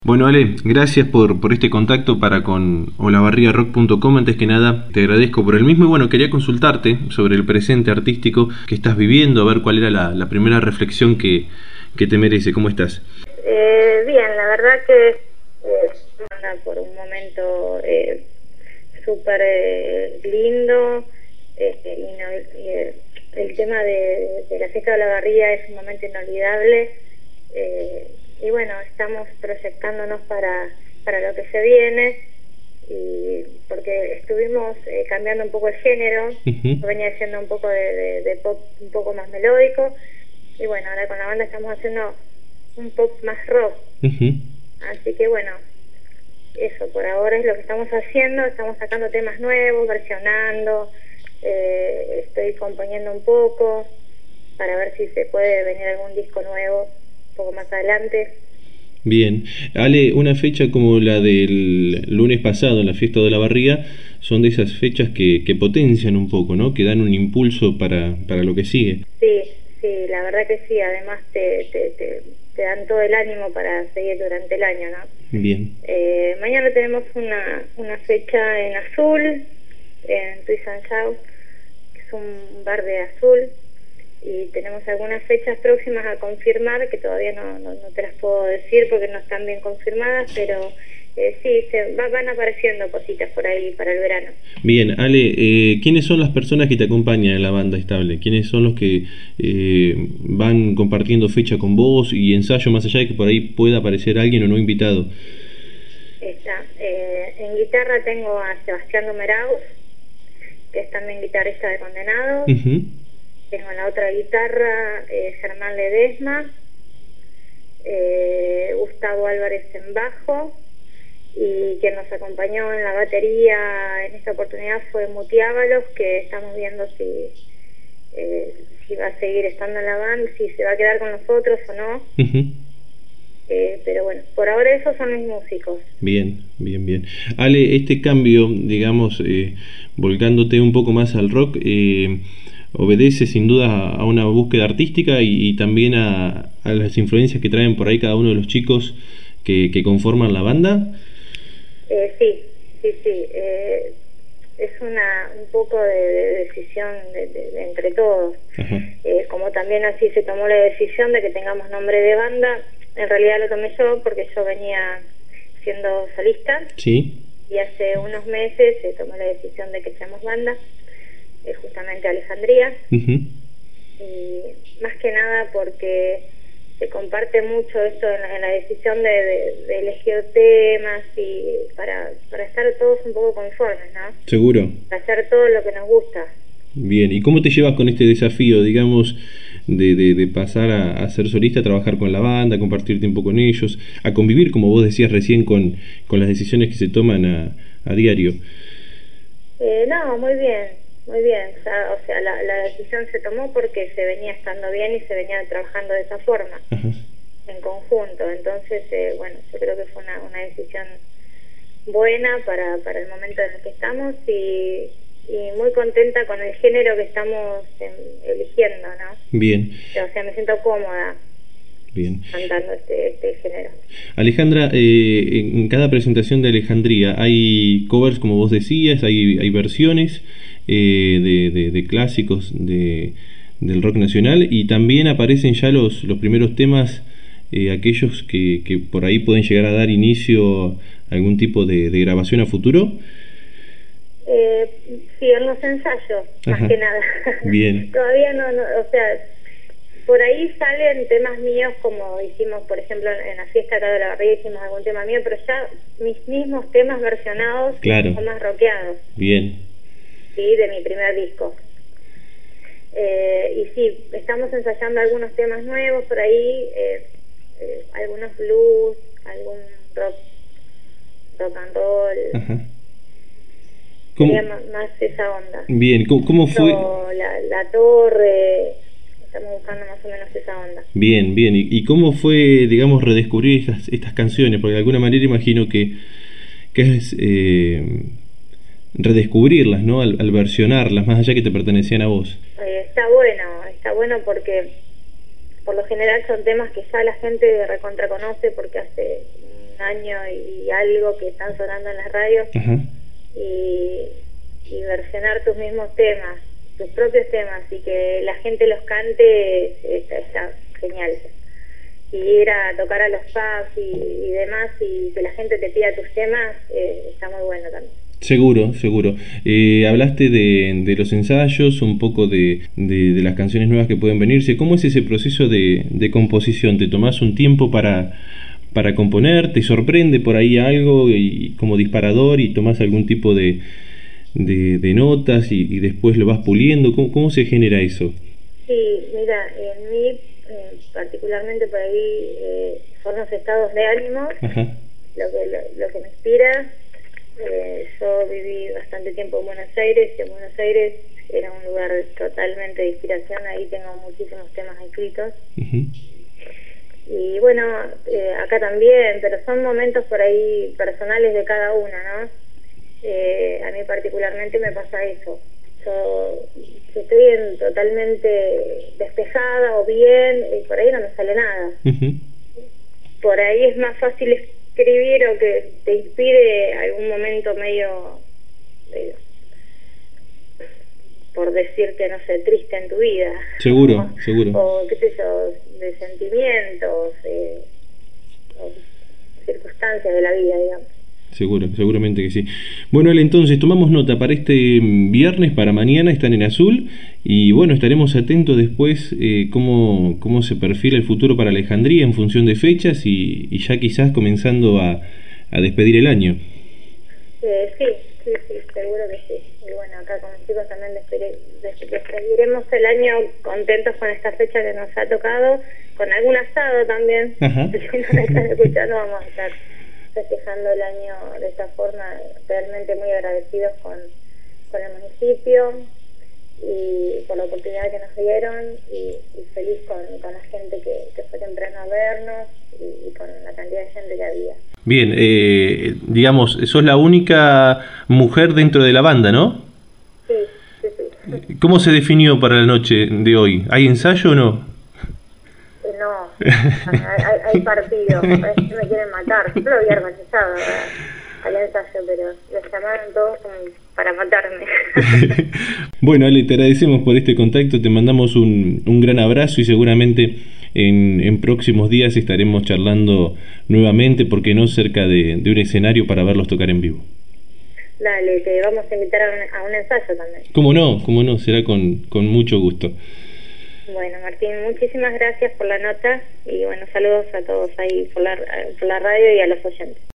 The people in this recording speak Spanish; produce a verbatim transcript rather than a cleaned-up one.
Bueno, Ale, gracias por, por este contacto para con olavarría rock punto com. Antes que nada, te agradezco por el mismo y bueno, quería consultarte sobre el presente artístico que estás viviendo, a ver cuál era la, la primera reflexión que, que te merece. ¿Cómo estás? Eh, bien, la verdad que eh, por un momento eh, súper eh, lindo. Este, y no, y, el tema de, de la fiesta de Olavarría es un momento inolvidable. Eh, y bueno, estamos proyectándonos para, para lo que se viene, y porque estuvimos eh, cambiando un poco el género. Uh-huh. Venía haciendo un poco de, de, de pop un poco más melódico, y bueno, ahora con la banda estamos haciendo un pop más rock. Uh-huh. Así que bueno, eso por ahora es lo que estamos haciendo. Estamos sacando temas nuevos, versionando, eh, estoy componiendo un poco para ver si se puede venir algún disco nuevo poco más adelante. Bien. Ale, una fecha como la del lunes pasado en la fiesta de Olavarría son de esas fechas que, que potencian un poco, ¿no? Que dan un impulso para, para lo que sigue. Sí, sí, la verdad que sí. Además te, te, te, te dan todo el ánimo para seguir durante el año, ¿no? Bien. Eh, mañana tenemos una, una fecha en Azul, en Twist and Shout, que es un bar de Azul. Y tenemos algunas fechas próximas a confirmar, que todavía no, no, no te las puedo decir porque no están bien confirmadas, pero eh, sí, se va, van apareciendo cositas por ahí para el verano. Bien, Ale, eh, ¿quiénes son las personas que te acompañan en la banda estable? ¿Quiénes son los que eh, van compartiendo fecha con vos y ensayo, más allá de que por ahí pueda aparecer alguien o no invitado? Está, eh, en guitarra tengo a Sebastián Numeraus, que es también guitarrista de Condenados. Uh-huh. Tengo en la otra guitarra eh, Germán Ledesma, eh, Gustavo Álvarez en bajo, y quien nos acompañó en la batería en esta oportunidad fue Muti Ábalos, que estamos viendo si, eh, si va a seguir estando en la banda, si se va a quedar con nosotros o no. Uh-huh. Eh, pero bueno, por ahora esos son mis músicos. Bien, bien, bien. Ale, este cambio, digamos, eh, volcándote un poco más al rock, eh, obedece sin duda a una búsqueda artística y, y también a, a las influencias que traen por ahí cada uno de los chicos que, que conforman la banda. Eh, sí, sí, sí. Eh, es una un poco de, de decisión de, de, de entre todos. Eh, como también así se tomó la decisión de que tengamos nombre de banda. En realidad lo tomé yo porque yo venía siendo solista. Sí. Y hace unos meses se tomó la decisión de que seamos banda. Justamente Alejandría. Uh-huh. Y más que nada porque se comparte mucho esto en la, en la decisión de, de, de elegir temas y para, para estar todos un poco conformes, ¿no? Seguro. Para hacer todo lo que nos gusta. Bien, ¿y cómo te llevas con este desafío, digamos, de, de, de pasar a, a ser solista, a trabajar con la banda, a compartir tiempo con ellos, a convivir, como vos decías recién, con, con las decisiones que se toman a, a diario? Eh, no, muy bien. Muy bien, o sea, o sea la, la decisión se tomó porque se venía estando bien y se venía trabajando de esa forma. Uh-huh. En conjunto. Entonces, eh, bueno, yo creo que fue una, una decisión buena para, para el momento en el que estamos y, y muy contenta con el género que estamos en, eligiendo, ¿no? Bien. O sea, me siento cómoda. Bien. Cantando este, este género. Alejandra, eh, en cada presentación de Alejandría hay covers, como vos decías, hay, hay versiones eh, de, de, de clásicos de, del rock nacional y también aparecen ya los, los primeros temas, eh, aquellos que, que por ahí pueden llegar a dar inicio a algún tipo de, de grabación a futuro. Eh, sí, en los ensayos, Ajá. más que nada. Bien. Todavía no, no, o sea... Por ahí salen temas míos, como hicimos, por ejemplo, en la fiesta acá de Olavarría hicimos algún tema mío, pero ya mis mismos temas versionados claro. son más rockeados. Bien. Sí, de mi primer disco. Eh, y sí, estamos ensayando algunos temas nuevos por ahí, eh, eh, algunos blues, algún rock, rock and roll. Ajá. ¿Cómo? Más, más esa onda. Bien, ¿cómo, cómo fue? La, la torre... Estamos buscando más o menos esa onda. Bien, bien. ¿Y, y cómo fue, digamos, redescubrir estas, estas canciones? Porque de alguna manera imagino que, que es eh, redescubrirlas, ¿no? Al, al versionarlas, más allá que te pertenecían a vos. Eh, está bueno, está bueno porque por lo general son temas que ya la gente recontra conoce porque hace año y algo que están sonando en las radios, y, y versionar tus mismos temas, tus propios temas, y que la gente los cante, está, está genial. Y ir a tocar a los pubs y, y demás, y que la gente te pida tus temas, eh, está muy bueno también. Seguro, seguro. Eh, hablaste de, de los ensayos, un poco de, de, de las canciones nuevas que pueden venirse. ¿Cómo es ese proceso de, de composición? ¿Te tomás un tiempo para, para componer? ¿Te sorprende por ahí algo y, como disparador y tomás algún tipo de, de, de notas y, y después lo vas puliendo? ¿Cómo, cómo se genera eso? Sí, mira, en mí eh, particularmente por ahí eh, son los estados de ánimo. Ajá. Lo que, lo, lo que me inspira. Eh, yo viví bastante tiempo en Buenos Aires, y en Buenos Aires era un lugar totalmente de inspiración. Ahí tengo muchísimos temas escritos. Uh-huh. Y bueno, eh, acá también, pero son momentos por ahí personales de cada uno, ¿no? Eh, a mí particularmente me pasa eso. Yo, si estoy en, totalmente despejada o bien, eh, por ahí no me sale nada. Uh-huh. Por ahí es más fácil escribir o que te inspire algún momento medio, medio, por decirte, no sé, triste en tu vida. Seguro, o, seguro. O qué sé yo, de sentimientos, eh, o circunstancias de la vida, digamos. Seguro, seguramente que sí. Bueno, Ale, entonces tomamos nota para este viernes, para mañana, están en azul, y bueno, estaremos atentos después eh, cómo, cómo se perfila el futuro para Alejandría en función de fechas y, y ya quizás comenzando a, a despedir el año. Eh, sí, sí, sí, seguro que sí. Y bueno, acá con los chicos también despediremos el año contentos con esta fecha que nos ha tocado, con algún asado también. Ajá. Si nos están escuchando, vamos a estar festejando el año de esta forma, realmente muy agradecidos con, con el municipio y por la oportunidad que nos dieron, y, y feliz con, con la gente que, que fue temprano a vernos y, y con la cantidad de gente que había. Bien, eh, digamos, sos la única mujer dentro de la banda, ¿no? Sí, sí, sí. ¿Cómo se definió para la noche de hoy? ¿Hay ensayo o no? No, hay, hay partido, me quieren matar. Yo lo había organizado al ensayo, pero los llamaron todos para matarme. Bueno, Ale, te agradecemos por este contacto, te mandamos un, un gran abrazo y seguramente en, en próximos días estaremos charlando nuevamente, porque no cerca de, de un escenario para verlos tocar en vivo. Dale, te vamos a invitar a un, a un ensayo también. ¿Cómo no? ¿Cómo no? Será con, con mucho gusto. Bueno, Martín, muchísimas gracias por la nota y bueno, saludos a todos ahí por la, por la radio y a los oyentes.